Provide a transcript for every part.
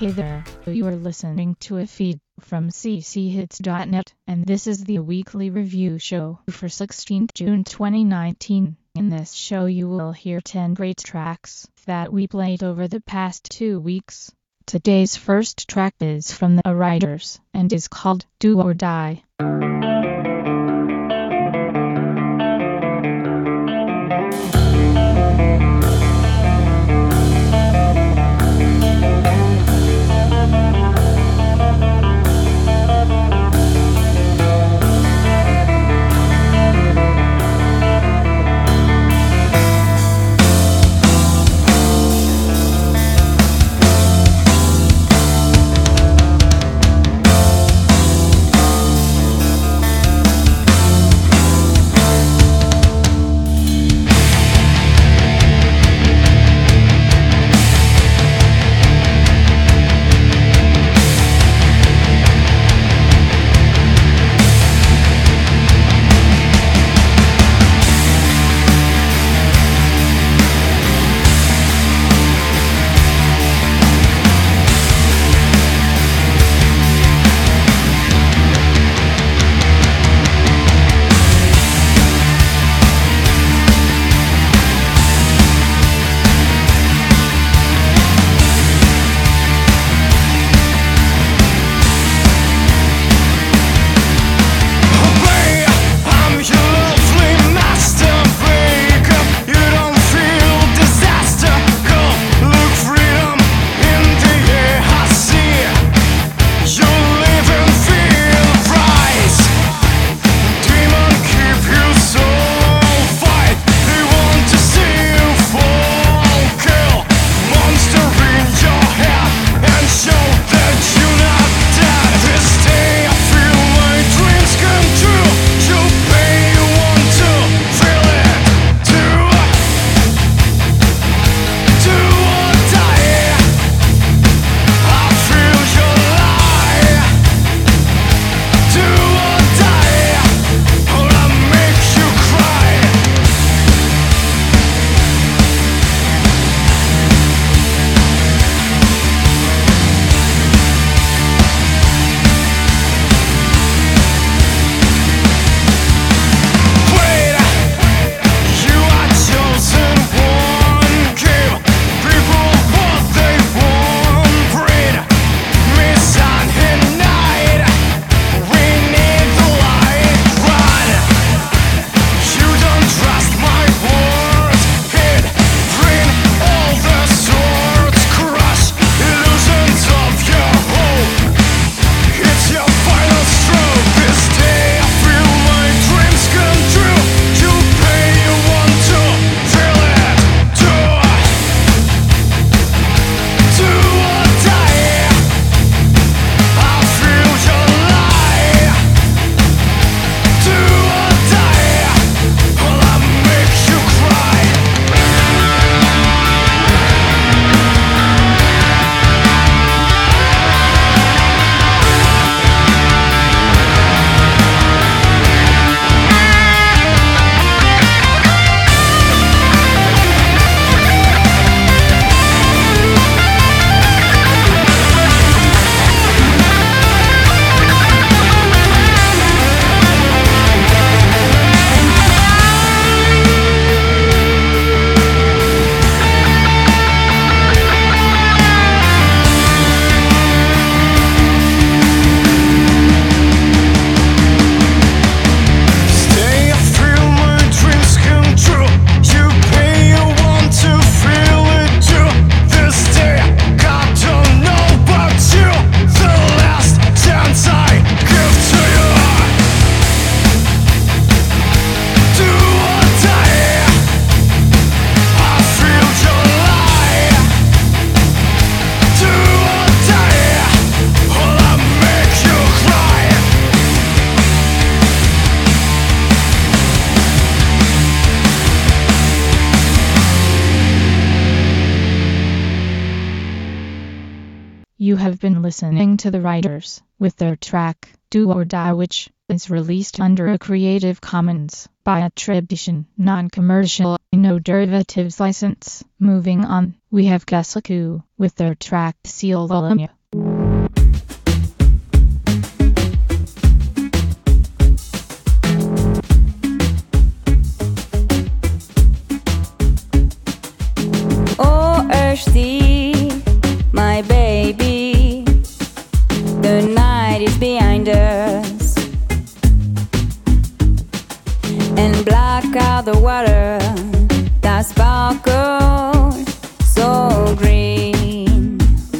Hey there, you are listening to a feed from cchits.net, and this is the weekly review show for 16th June 2019. In this show you will hear 10 great tracks that we played over the past 2 weeks. Today's first track is from the Riders and is called Do or Die. You have been listening to the Riders with their track Do or Die, which is released under a Creative Commons by attribution, non-commercial, no derivatives license. Moving on, we have Kesaku with their track Seal Volume. Oh, Earthsea, my baby, the night is behind us, and black out the water that sparkled so green.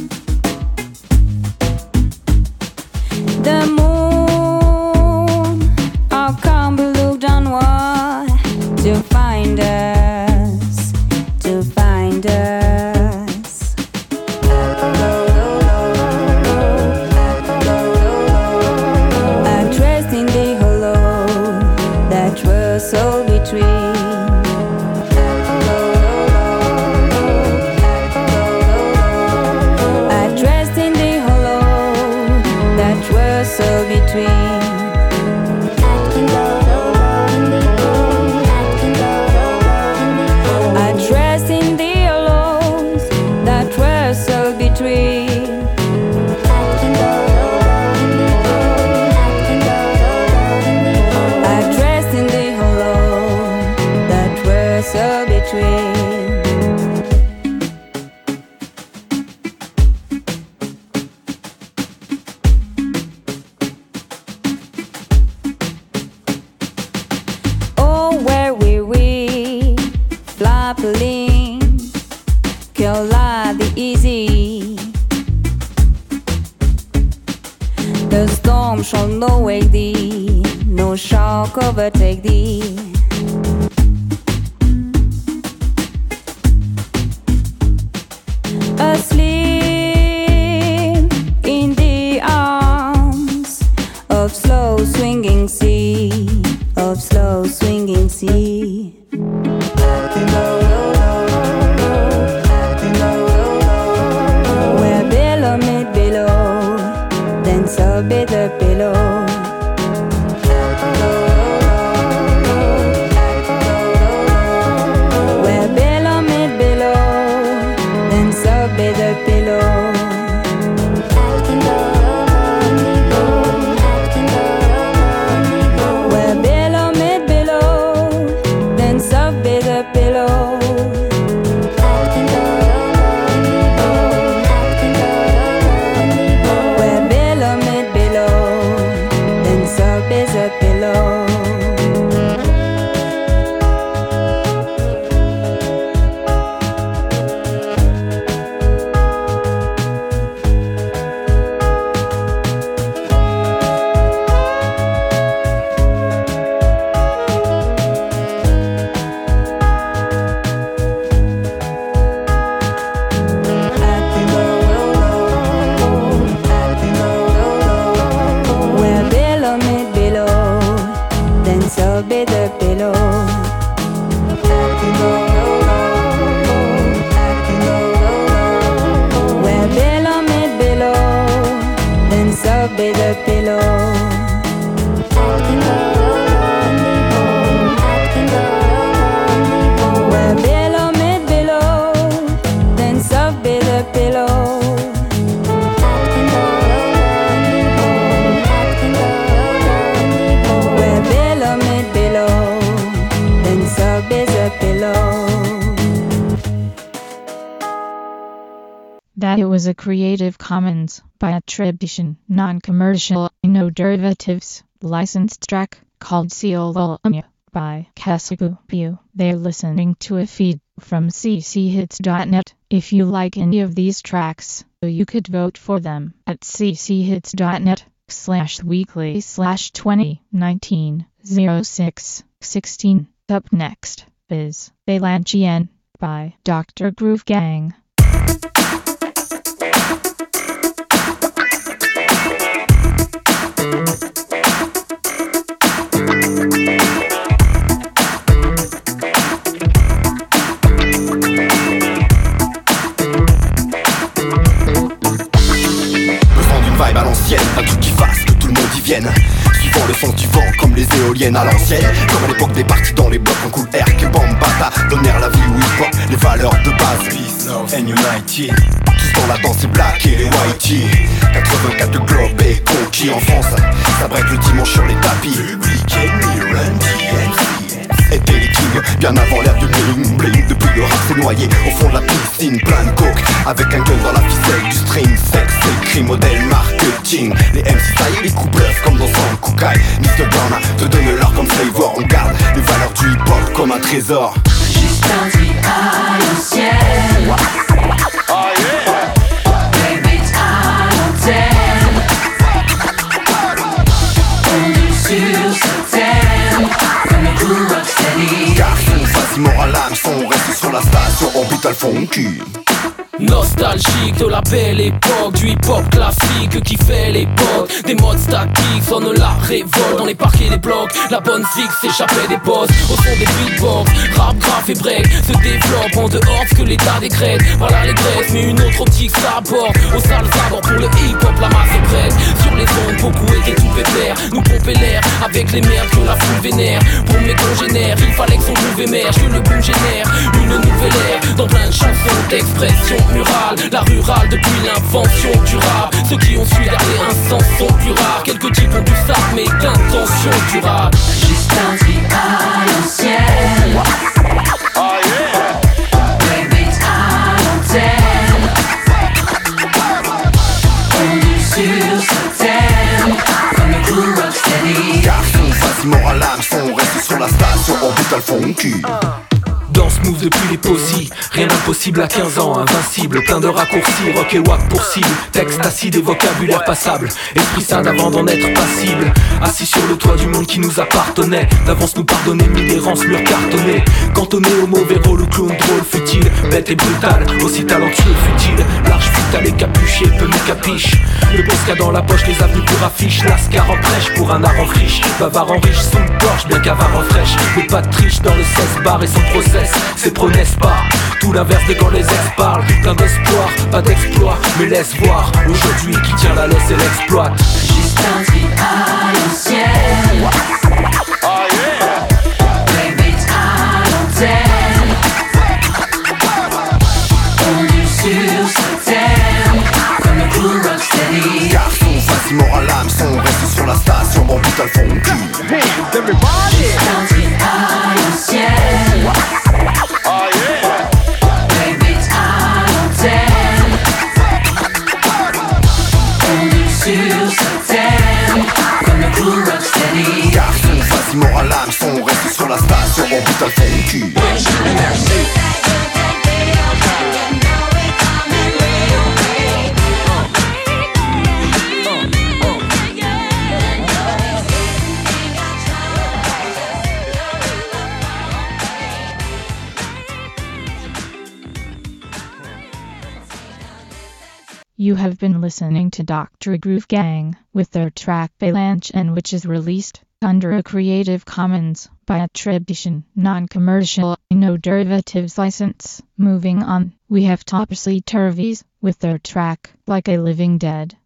The moon, how come we look downward to find us, to find us. I trust in the hollow that was so between. I trust in the hollow that was so between. I trust in the hollows that were so between. I trust in the hollow that were so between. Oh, where were we? Flapping, kill the easy. The storm shall no wake thee, no shock overtake thee. Asleep in the arms of slow swinging sea, of slow swinging sea. Where billow meet below, then so be the pillow. Where billow meet below, then so be the pillow. Where billow meet below, then so be the pillow. Where below meet below, then so be the pillow. Where below meet below, then so be the pillow. Where below meet below, then so be the pillow. Where below meet below, then so be the pillow. Where below meet below, then so be the pillow. That it was a Creative Commons by attribution, non-commercial, no derivatives, licensed track called Seal Volume by Kesaku. They're listening to a feed from cchits.net. If you like any of these tracks, you could vote for them at cchits.net/weekly/2019-06-16. Up next is Balanchien by Dr. Groove Gang. vibe à l'ancienne, un truc qui fasse que tout le monde y vienne. Suivant le son que éoliennes à l'ancienne, comme à l'époque des parties dans les blocs en cool air que Bambata donnèrent la vie où hip-hop, les valeurs de base. Peace, love and unity. Tous dans la danse, les blacks et les whitey. 84 de globe et conquis en France. Ça break le dimanche sur les tapis. Public Enemy, Run DMC étaient les kings, bien avant l'ère du bling bling. Depuis le rap s'est noyé au fond de la piscine, plein de coke, avec un gun dans la ficelle, du string, sexe, écrit, modèle, marketing. Les MC taillent les coups bluff comme dans Son Kukai. Mr. Burma te donne l'or comme flavor. On garde les valeurs du hip-hop comme un trésor. Juste un vie à l'ancienne. Oh yeah. Baby à l'antenne. On est sur ce thème comme le coup Rocksteady. Garçon, vas-y moral son reste sur la station Orbital Funky. Nostalgique de la belle époque, du hip-hop classique qui fait l'époque. Des modes statiques sonnent la révolte dans les parquets des blocs. La bonne fixe s'échappait des boss au son des beatbox. Rap, graph et break se développent en dehors de ce que l'état décrète. Voilà les graisses, mais une autre optique s'aborde. Aux salles abords pour le hip-hop, la masse est prête. Sur les ondes, beaucoup étaient tout pépère. Nous pomper l'air avec les merdes que la foule vénère. Pour mes congénères, il fallait que son groove émerge, que le boom génère une nouvelle ère. Dans plein de chansons d'expression murale, la rurale depuis l'invention du rap. Ceux qui ont su garder un sens sont plus rares. Quelques types ont du sac mais d'intention durable. Juste un vie à l'ancienne. Oh yeah. Baby à l'antenne. On est sur ce thème comme le coup Rocksteady. Garçon, vas-y moral son reste sur la station Orbital Funky. Danse move depuis les possibles, rien d'impossible à 15 ans, invincible, plein de raccourcis, rock et wack pour cible, texte acide et vocabulaire passable, esprit sain d'avant d'en être passible, assis sur le toit du monde qui nous appartenait, d'avance nous pardonner, mille errances, murs cartonnés, cantonné au mauvais rôle, le clown drôle, futile, bête et brutal, aussi talentueux, futile, large futal et capuché, peu me capiche, le Bosca dans la poche, les avenues pour affiche, Lascar en prêche pour un art en friche, bavard en riche, son Porsche, bien qu'avare en fraîche, mais pas de triche dans le 16 bar et son procès. C'est pro n'est-ce pas, tout l'inverse de quand les ex parlent. Plein d'espoir, pas d'exploit, mais laisse voir aujourd'hui qui tient la laisse et l'exploite. Juste un vie à l'ancienne. Oh yeah. Baby à l'antenne. On est sur ce thème comme le coup Rocksteady. Garçon, vas-y moral son reste sur la station Orbital Funky. Juste un vie à l'ancienne. Oh yeah. Baby à l'antenne. On est sur ce thème comme le coup Rocksteady. Garçon, vas-y moral son reste sur la station Orbital Funky. You have been listening to Dr. Groove Gang with their track Balanche, and which is released under a Creative Commons by attribution, non-commercial, no derivatives license. Moving on, we have Topsy Turvies with their track Like a Living Dead.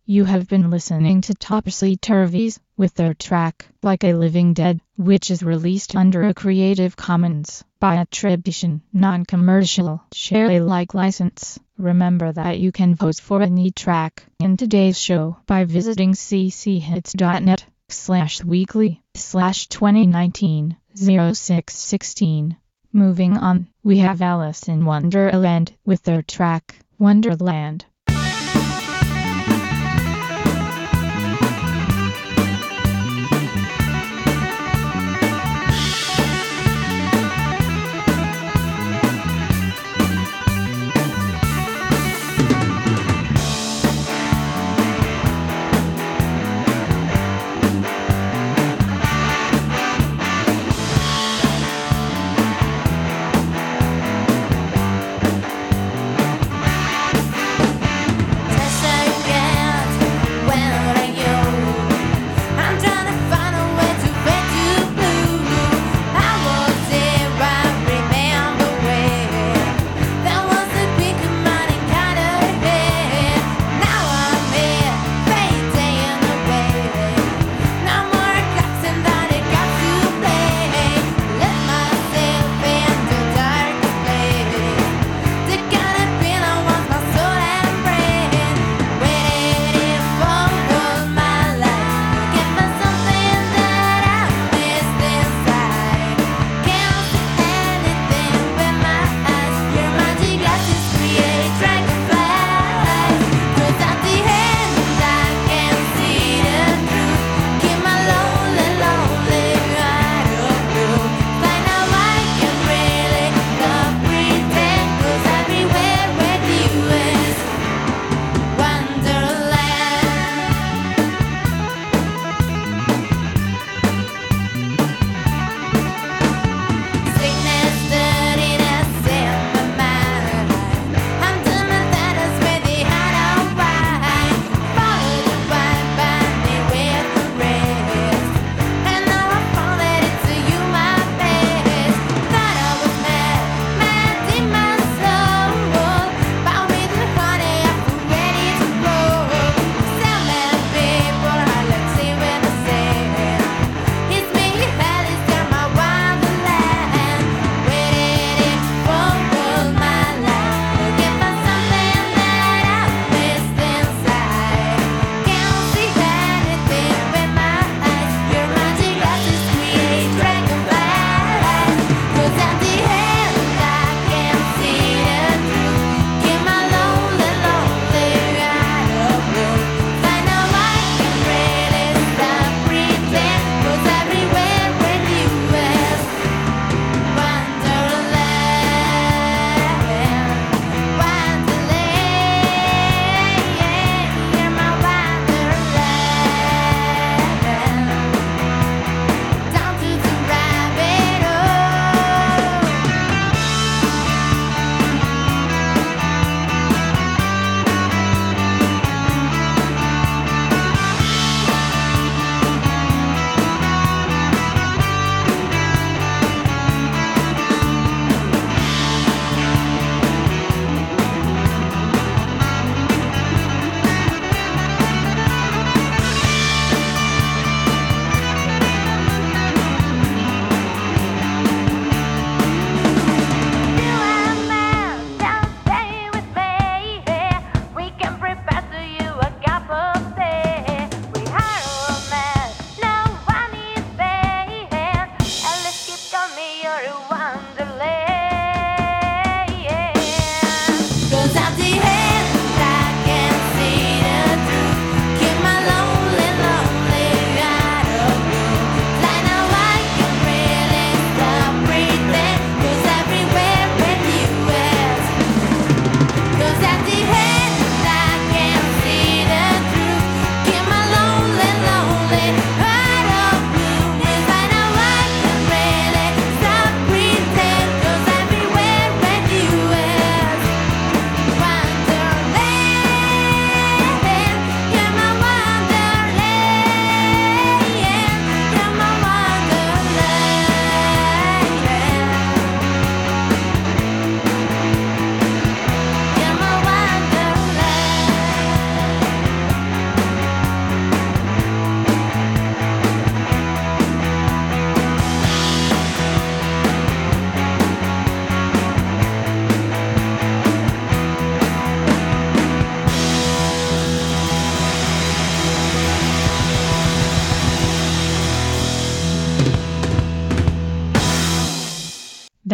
You have been listening to Topsy Turvies with their track Like a Living Dead, which is released under a Creative Commons by attribution, non-commercial, share Alike license. Remember that you can vote for any track in today's show by visiting cchits.net/weekly/2019-0616. Moving on, we have Alice in Wonderland with their track Wonderland.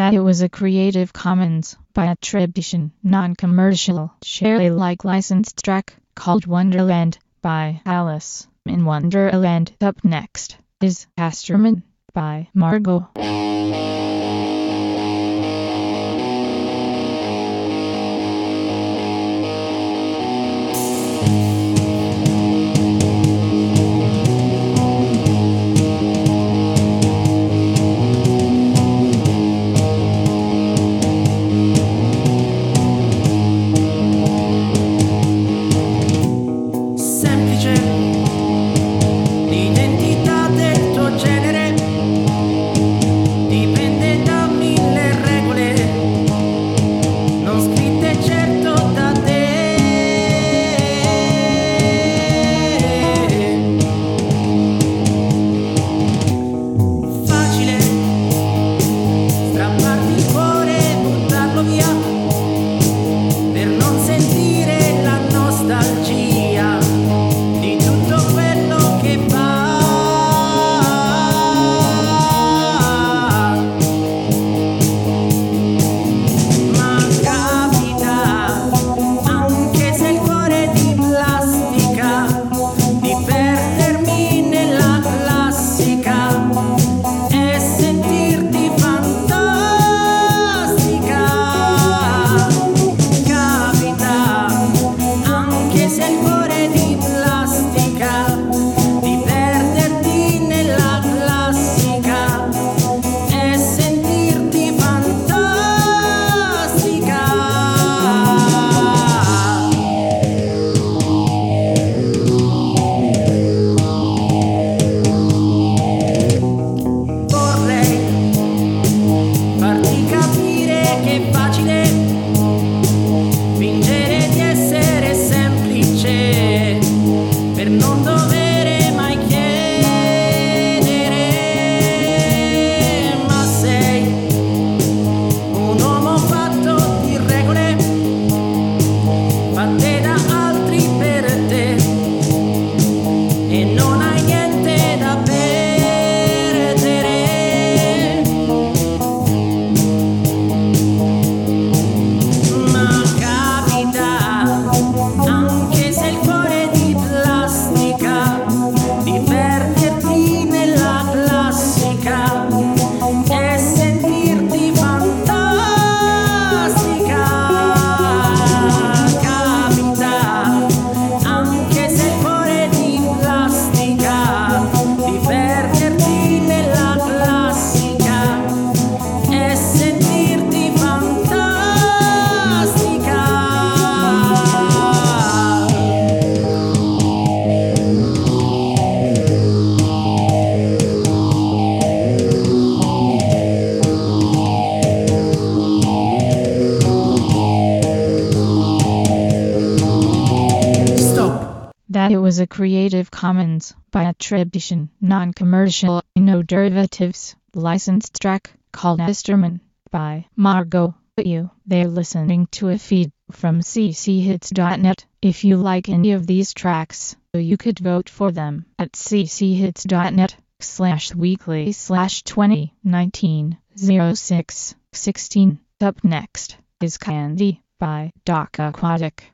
that it was a Creative Commons by attribution, non-commercial, share Alike licensed track called Wonderland by Alice in Wonderland. Up next is Astroman by Margot. L'identità del tuo genere dipende da mille regole, non scritte certo da te. Facile strapparti il cuore e buttarlo via per non sentire la nostalgia di tutto quello che fa. Ma capita, anche se il cuore è di plastica, di perdermi nella classica e sentirti fantastica. Capita, anche se il cuore è di plastica, di perderti nella classica e sentirti fantastica. Vorrei farti capire che è facile fingere di essere semplice per non dovere mai chiedere, ma sei un uomo fatto di regole fatte da altri per te e non hai niente da perdere. Ma capita, anche se il cuore è di plastica, di perderti nella classica e sentirti fantastica. Capita, anche se il cuore è di plastica, di perderti nella classica e sentirti fantastica. Stop. That it was a Creative Commons by attribution, non-commercial, no derivatives, licensed track called Astroman by Margot. They're listening to a feed from cchits.net. If you like any of these tracks, you could vote for them at cchits.net/weekly/2019-06-16. Up next is Candy by Doc Aquatic.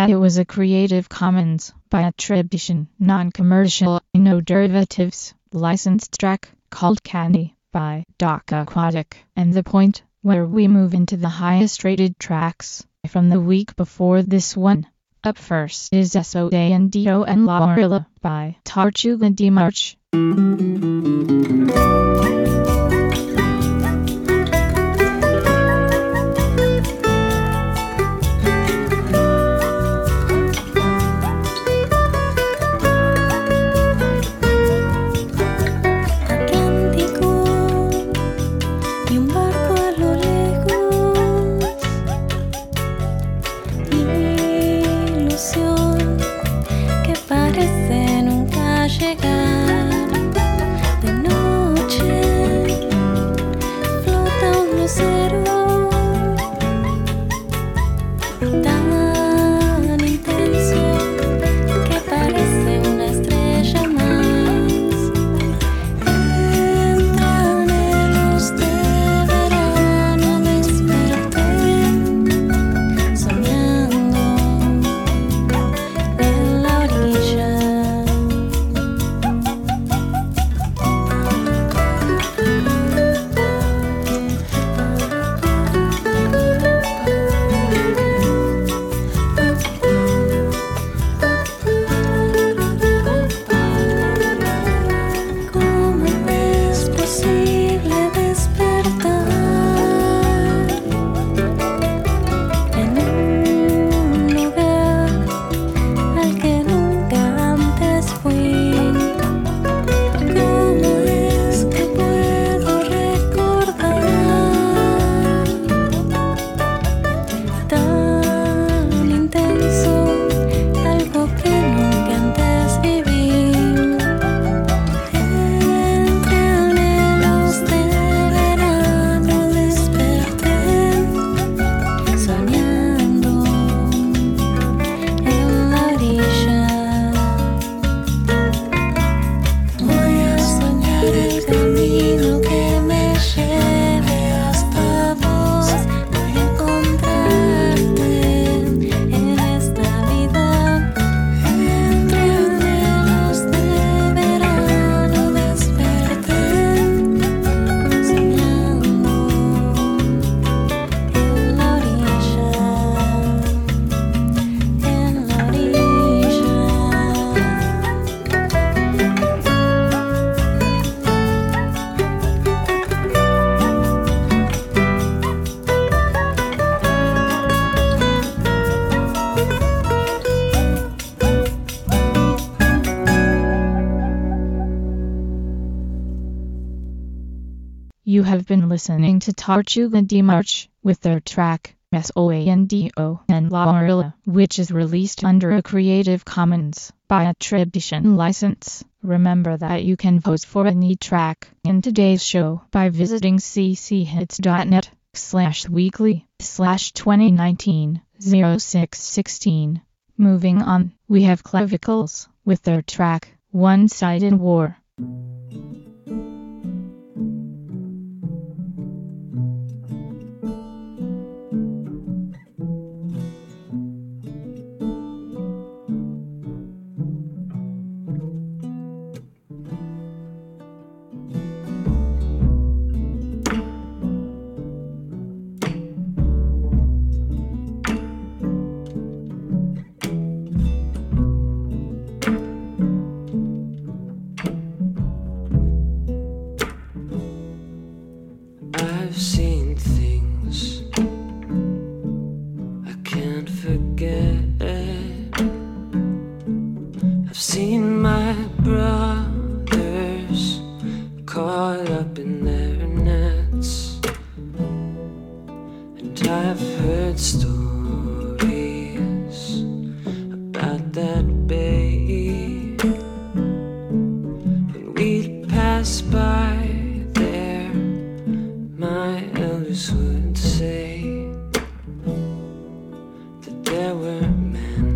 that it was a Creative Commons by attribution, non-commercial, no derivatives, licensed track called Candy by Doc Aquatic. And the point where we move into the highest rated tracks from the week before this one. Up first is Sando and La Orilla by Tortuga de March. You have been listening to Tortuga de March with their track Sando and La Orilla, which is released under a Creative Commons by attribution license. Remember that you can vote for any track in today's show by visiting cchits.net/weekly/2019-0616. Moving on, we have Clavicles with their track One-Sided War. I've seen things I can't forget. I've seen my brothers caught up in their nets, and I've heard stories about that bay when we'd pass by. My elders would say that there were men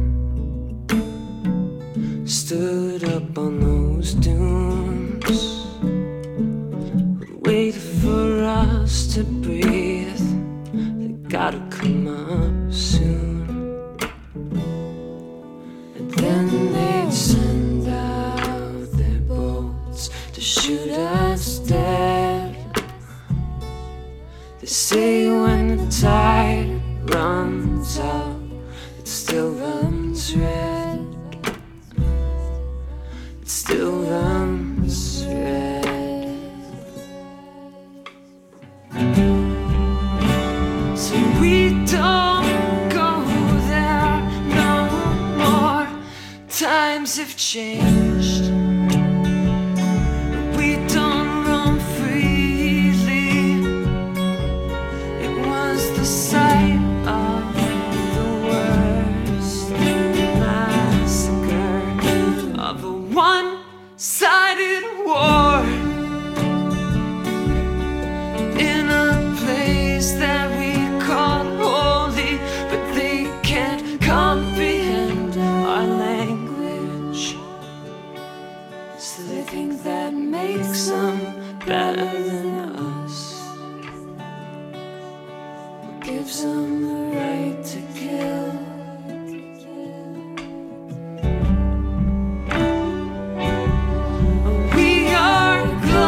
stood up on those dunes, would wait for us to breathe. They gotta come up soon. still runs red. So we don't go there no more. Times have changed. We don't run freely. It was the sight of the worst massacre of a one-sided war in a place that we call holy, but they can't comprehend our language. So they think that makes them better than us. What gives them the right to kill? We are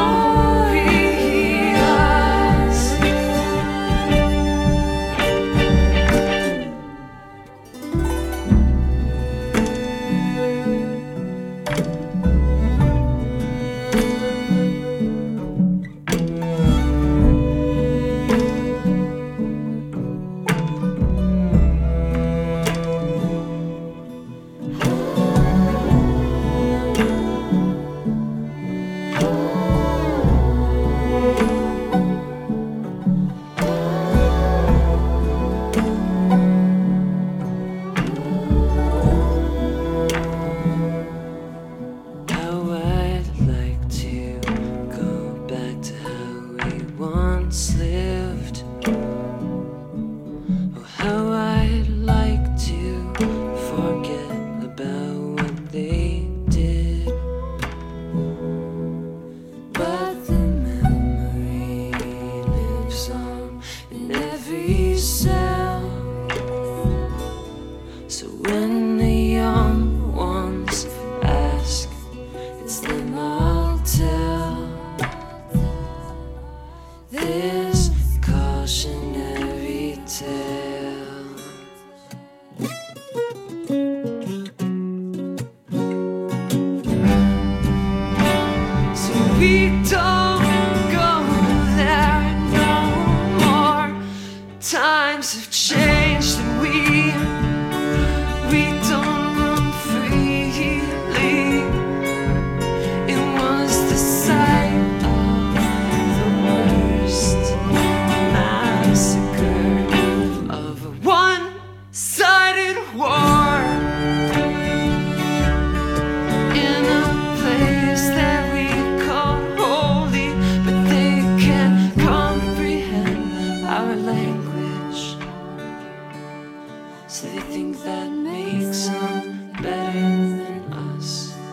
glorious. How I'd like to go back to how we once lived. Oh, how I'd like to forget about what they did. But the memory lives on in every cell. So when the young ones ask, it's them I'll tell this cautionary tale. So we don't go there no more. Times have changed and we don't run freely. It was the sight of the worst massacre of a one-sided war in a place that we call holy, but they can't comprehend our language. So they think that makes them better than us.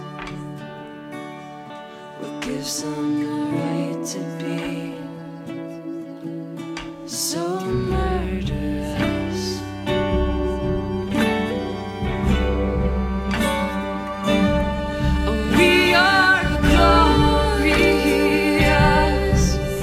What gives them the right to be so murderous? Oh, we are glorious.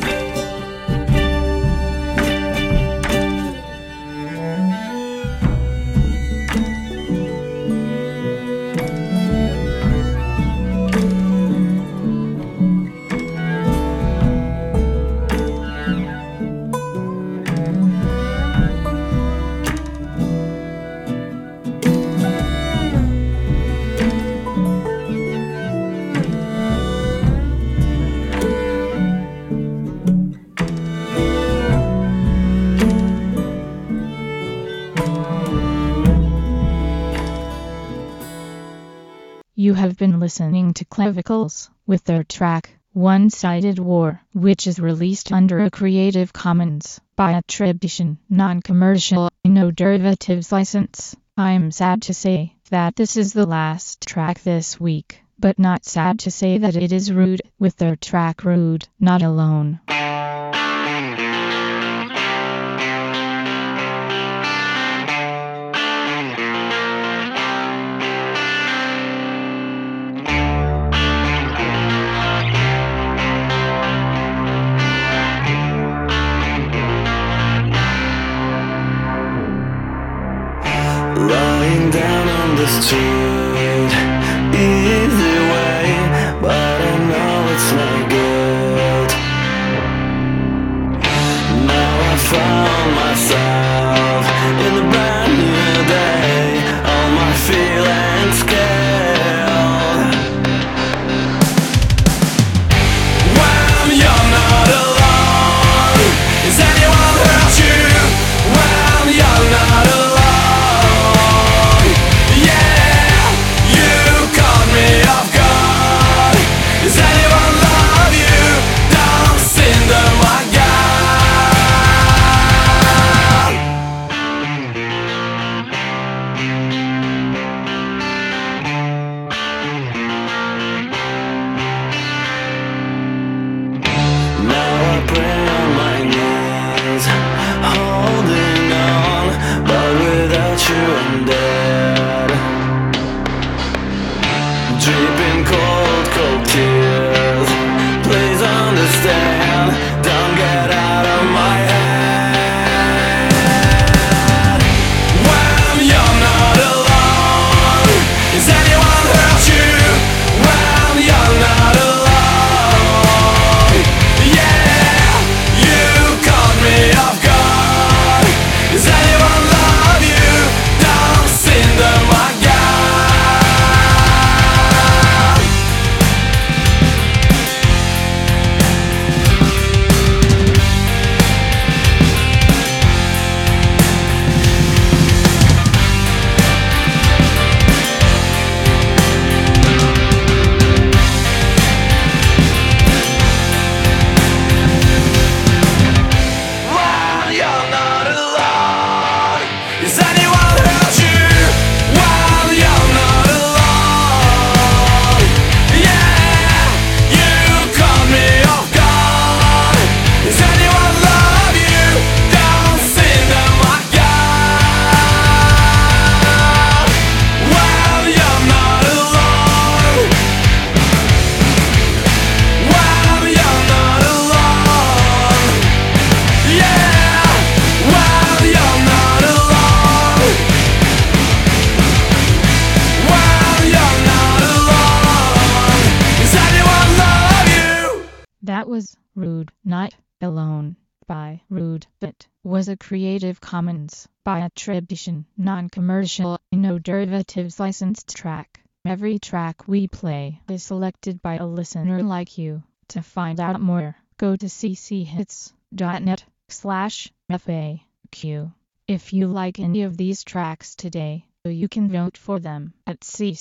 You have been listening to Clavicles with their track One-Sided War, which is released under a Creative Commons by attribution, non-commercial, no derivatives license. I'm sad to say that this is the last track this week, but not sad to say that it is Rude with their track Rude, Not Alone. Lying down on the street, either way dripping cold, cold tears. Please understand, don't get out of my head. When you're not alone, is anyone hurt you? When you're not alone, yeah, you caught me off guard. Does anyone love you? Don't sing them my God. When you're not alone, is anyone hurt you? When you're not alone, yeah, you caught me off guard. Does anyone love you? Don't sing them my God. When you're not alone, when you're not alone, yeah, when you're not alone, when you're not alone, does anyone love you? That was Rude Not Alone by Rude. It was a Creative Commons by attribution, non-commercial, no derivatives licensed track. Every track we play is selected by a listener like you. To find out more, go to cchits.net/FAQ. If you like any of these tracks today, you can vote for them at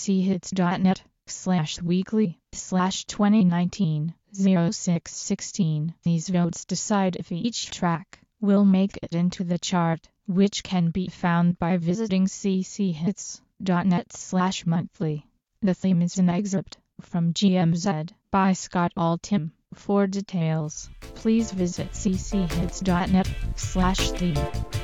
cchits.net/weekly/2019-0616. These votes decide if each track will make it into the chart, which can be found by visiting cchits.net/monthly. The theme is an excerpt from GMZ by Scott Altham. For details, please visit cchits.net/theme.